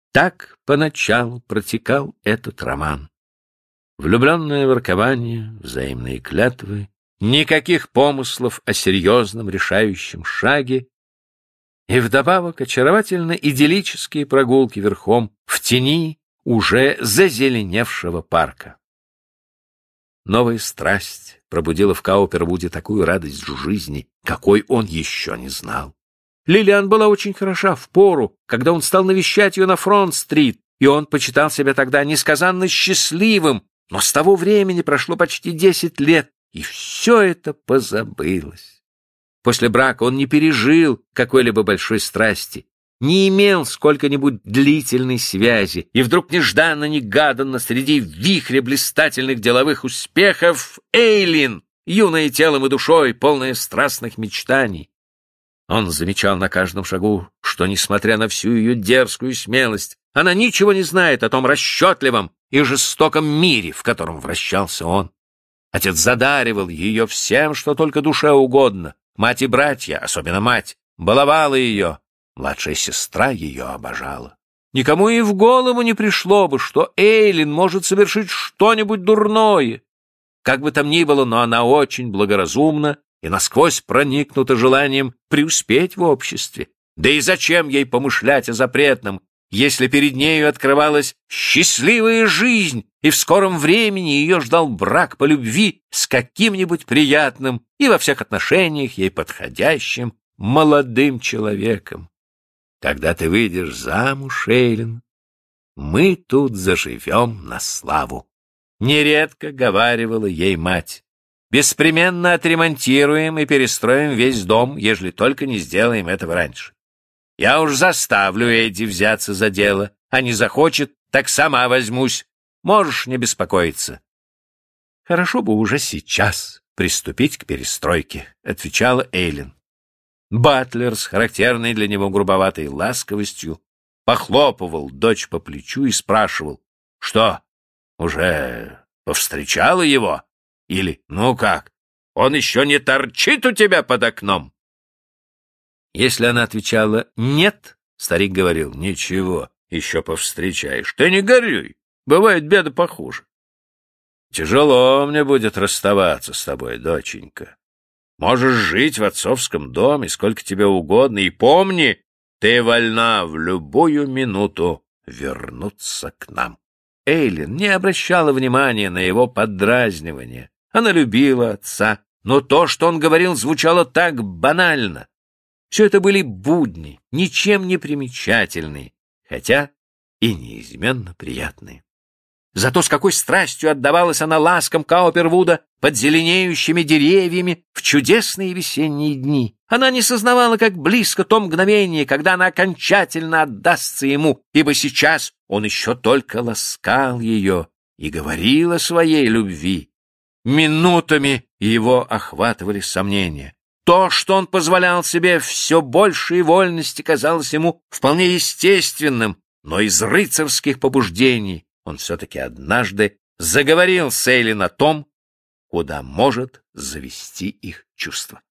Так поначалу протекал этот роман. Влюбленное воркование, взаимные клятвы, никаких помыслов о серьезном решающем шаге и вдобавок очаровательно идиллические прогулки верхом в тени уже зазеленевшего парка. Новая страсть пробудила в Каупервуде такую радость жизни, какой он еще не знал. Лилиан была очень хороша в пору, когда он стал навещать ее на Фронт-стрит, и он почитал себя тогда несказанно счастливым, но с того времени прошло почти 10 лет, и все это позабылось. После брака он не пережил какой-либо большой страсти, не имел сколько-нибудь длительной связи, и вдруг нежданно-негаданно среди вихря блистательных деловых успехов Эйлин, юная телом и душой, полная страстных мечтаний. Он замечал на каждом шагу, что, несмотря на всю ее дерзкую смелость, она ничего не знает о том расчетливом и жестоком мире, в котором вращался он. Отец задаривал ее всем, что только душе угодно. Мать и братья, особенно мать, баловала ее. Младшая сестра ее обожала. Никому и в голову не пришло бы, что Эйлин может совершить что-нибудь дурное. Как бы там ни было, но она очень благоразумна и насквозь проникнута желанием преуспеть в обществе. Да и зачем ей помышлять о запретном, если перед нею открывалась счастливая жизнь, и в скором времени ее ждал брак по любви с каким-нибудь приятным и во всех отношениях ей подходящим молодым человеком. Когда ты выйдешь замуж, Эйлин, мы тут заживем на славу. Нередко говаривала ей мать. Беспременно отремонтируем и перестроим весь дом, ежели только не сделаем этого раньше. Я уж заставлю Эдди взяться за дело, а не захочет, так сама возьмусь. Можешь не беспокоиться. Хорошо бы уже сейчас приступить к перестройке, отвечала Эйлин. Батлер с характерной для него грубоватой ласковостью похлопывал дочь по плечу и спрашивал: «Что, уже повстречала его? Или, ну как, он еще не торчит у тебя под окном?» Если она отвечала «нет», старик говорил: «Ничего, еще повстречаешь. Ты не горюй, бывает беда похуже. Тяжело мне будет расставаться с тобой, доченька. Можешь жить в отцовском доме сколько тебе угодно, и помни, ты вольна в любую минуту вернуться к нам». Эйлин не обращала внимания на его поддразнивание. Она любила отца, но то, что он говорил, звучало так банально. Все это были будни, ничем не примечательные, хотя и неизменно приятные. Зато с какой страстью отдавалась она ласкам Каупервуда под зеленеющими деревьями в чудесные весенние дни. Она не сознавала, как близко то мгновение, когда она окончательно отдастся ему, ибо сейчас он еще только ласкал ее и говорил о своей любви. Минутами его охватывали сомнения. То, что он позволял себе все большей вольности, казалось ему вполне естественным, но из рыцарских побуждений он все-таки однажды заговорил с Эйлин о том, куда может завести их чувство.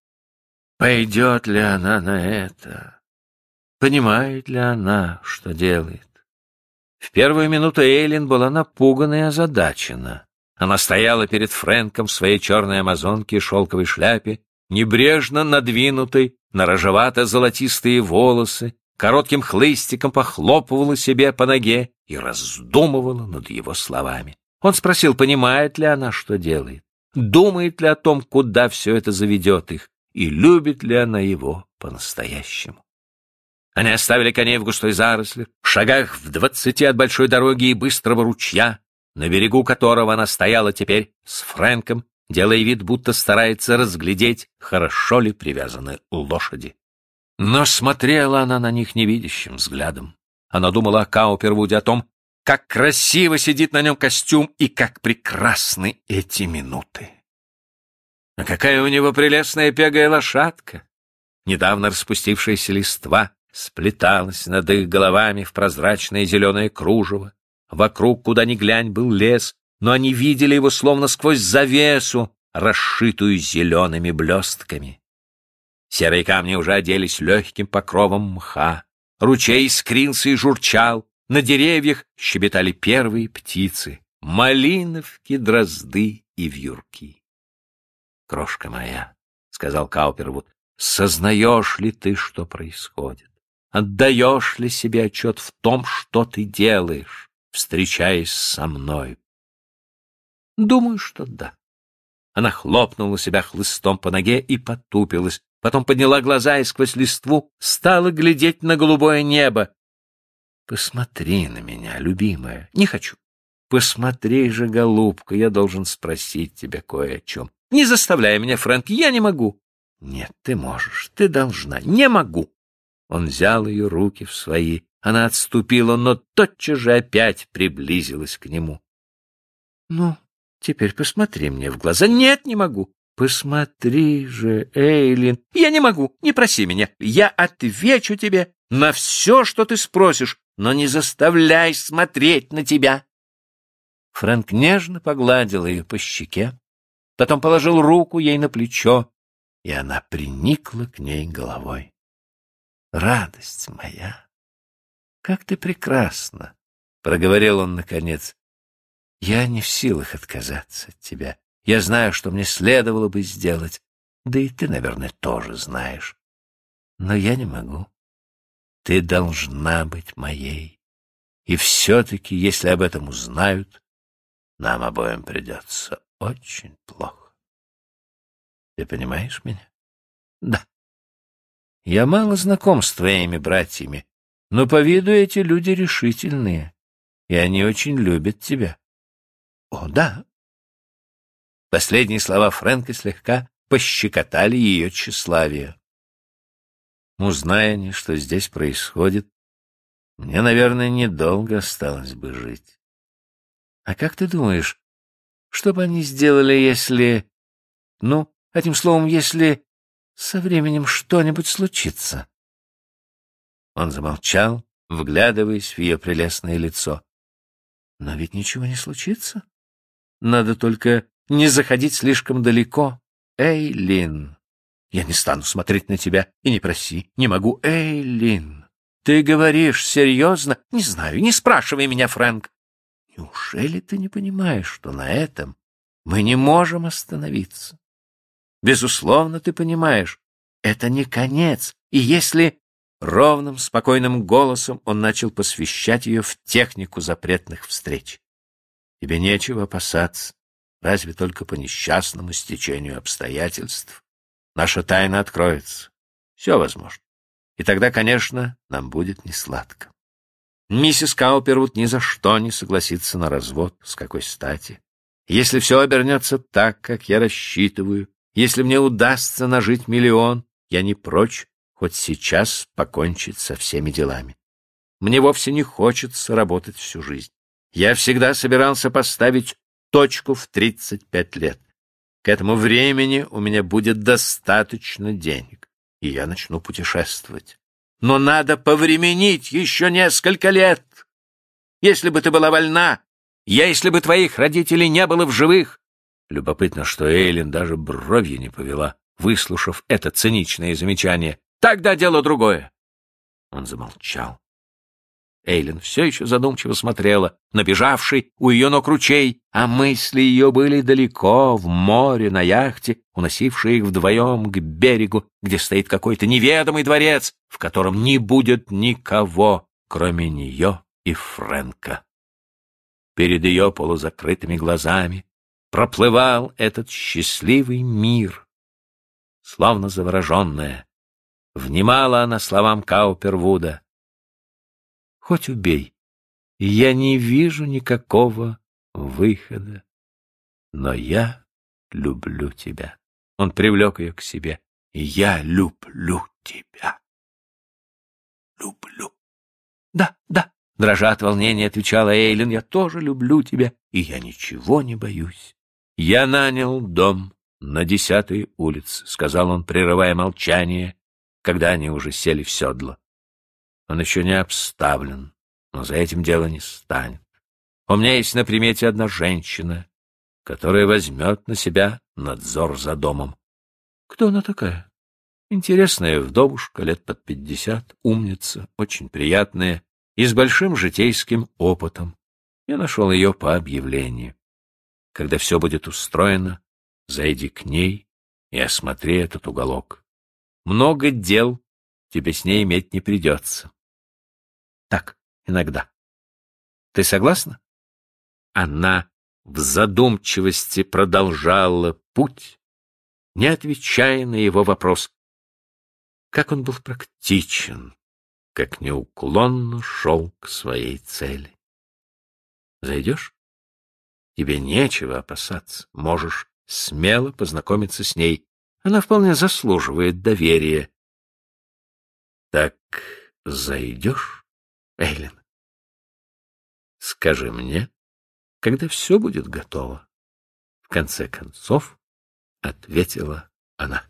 Пойдет ли она на это? Понимает ли она, что делает? В первую минуту Эйлин была напугана и озадачена. Она стояла перед Фрэнком в своей черной амазонке и шелковой шляпе, небрежно надвинутой на рыжевато-золотистые волосы, коротким хлыстиком похлопывала себе по ноге и раздумывала над его словами. Он спросил, понимает ли она, что делает, думает ли о том, куда все это заведет их, и любит ли она его по-настоящему. Они оставили коней в густой заросли, в шагах в 20 от большой дороги и быстрого ручья, на берегу которого она стояла теперь с Фрэнком, делая вид, будто старается разглядеть, хорошо ли привязаны лошади. Но смотрела она на них невидящим взглядом. Она думала о Каупервуде, о том, как красиво сидит на нем костюм и как прекрасны эти минуты. А какая у него прелестная пегая лошадка! Недавно распустившаяся листва сплеталась над их головами в прозрачное зеленое кружево. Вокруг, куда ни глянь, был лес, но они видели его словно сквозь завесу, расшитую зелеными блестками. Серые камни уже оделись легким покровом мха. Ручей искрился и журчал, на деревьях щебетали первые птицы, малиновки, дрозды и вьюрки. «Крошка моя», — сказал Каупервуд, — «сознаешь ли ты, что происходит? Отдаешь ли себе отчет в том, что ты делаешь, встречаясь со мной?» «Думаю, что да». Она хлопнула себя хлыстом по ноге и потупилась, потом подняла глаза и сквозь листву стала глядеть на голубое небо. «Посмотри на меня, любимая». «Не хочу». «Посмотри же, голубка, я должен спросить тебя кое о чем». «Не заставляй меня, Фрэнк, я не могу». «Нет, ты можешь, ты должна». «Не могу». Он взял ее руки в свои. Она отступила, но тотчас же опять приблизилась к нему. «Ну, теперь посмотри мне в глаза». «Нет, не могу». «Посмотри же, Эйлин». «Я не могу, не проси меня. Я отвечу тебе на все, что ты спросишь, но не заставляй смотреть на тебя». Фрэнк нежно погладил ее по щеке, потом положил руку ей на плечо, и она приникла к ней головой. «Радость моя, как ты прекрасна!» — проговорил он наконец. «Я не в силах отказаться от тебя. Я знаю, что мне следовало бы сделать, да и ты, наверное, тоже знаешь. Но я не могу. Ты должна быть моей. И все-таки, если об этом узнают, нам обоим придется очень плохо. Ты понимаешь меня?» «Да. Я мало знаком с твоими братьями, но по виду эти люди решительные, и они очень любят тебя». «О, да». Последние слова Фрэнка слегка пощекотали ее тщеславие. «Узная они, что здесь происходит, мне, наверное, недолго осталось бы жить. А как ты думаешь, что бы они сделали, если... Ну, одним словом, если со временем что-нибудь случится?» Он замолчал, вглядываясь в ее прелестное лицо. «Но ведь ничего не случится. Надо только не заходить слишком далеко. Эйлин, я не стану смотреть на тебя и не проси, не могу. Эйлин, ты говоришь серьезно? Не знаю, не спрашивай меня, Фрэнк. Неужели ты не понимаешь, что на этом мы не можем остановиться? Безусловно, ты понимаешь, это не конец, и если...» Ровным, спокойным голосом он начал посвящать ее в технику запретных встреч. «Тебе нечего опасаться, разве только по несчастному стечению обстоятельств. Наша тайна откроется. Все возможно. И тогда, конечно, нам будет несладко. Миссис Каупервуд ни за что не согласится на развод. С какой стати? Если все обернется так, как я рассчитываю, если мне удастся нажить 1 миллион, я не прочь хоть сейчас покончить со всеми делами. Мне вовсе не хочется работать всю жизнь. Я всегда собирался поставить точку в 35 лет. К этому времени у меня будет достаточно денег, и я начну путешествовать. Но надо повременить еще несколько лет. Если бы ты была вольна, если бы твоих родителей не было в живых». Любопытно, что Эйлин даже бровью не повела, выслушав это циничное замечание. «Тогда дело другое». Он замолчал. Эйлин все еще задумчиво смотрела на бежавший у ее ног ручей, а мысли ее были далеко, в море, на яхте, уносившие их вдвоем к берегу, где стоит какой-то неведомый дворец, в котором не будет никого, кроме нее и Фрэнка. Перед ее полузакрытыми глазами проплывал этот счастливый мир. Словно завороженная, внимала она словам Каупервуда. «Хоть убей, я не вижу никакого выхода, но я люблю тебя». Он привлек ее к себе. «Я люблю тебя. Люблю». «Да, да», — дрожа от волнения, отвечала Эйлин, «я тоже люблю тебя, и я ничего не боюсь». «Я нанял дом на 10-й улице», — сказал он, прерывая молчание, когда они уже сели в седло. «Он еще не обставлен, но за этим дело не станет. У меня есть на примете одна женщина, которая возьмет на себя надзор за домом». «Кто она такая?» «Интересная вдовушка, лет под 50, умница, очень приятная, и с большим житейским опытом. Я нашел ее по объявлению. Когда все будет устроено, зайди к ней и осмотри этот уголок. Много дел тебе с ней иметь не придется. Так, иногда. Ты согласна? Она в задумчивости продолжала путь, не отвечая на его вопрос. Как он был практичен, как неуклонно шел к своей цели. Зайдешь? Тебе нечего опасаться. Можешь смело познакомиться с ней. Она вполне заслуживает доверия. Так зайдешь, Эйлин? Скажи мне, когда все будет готово. В конце концов, ответила она.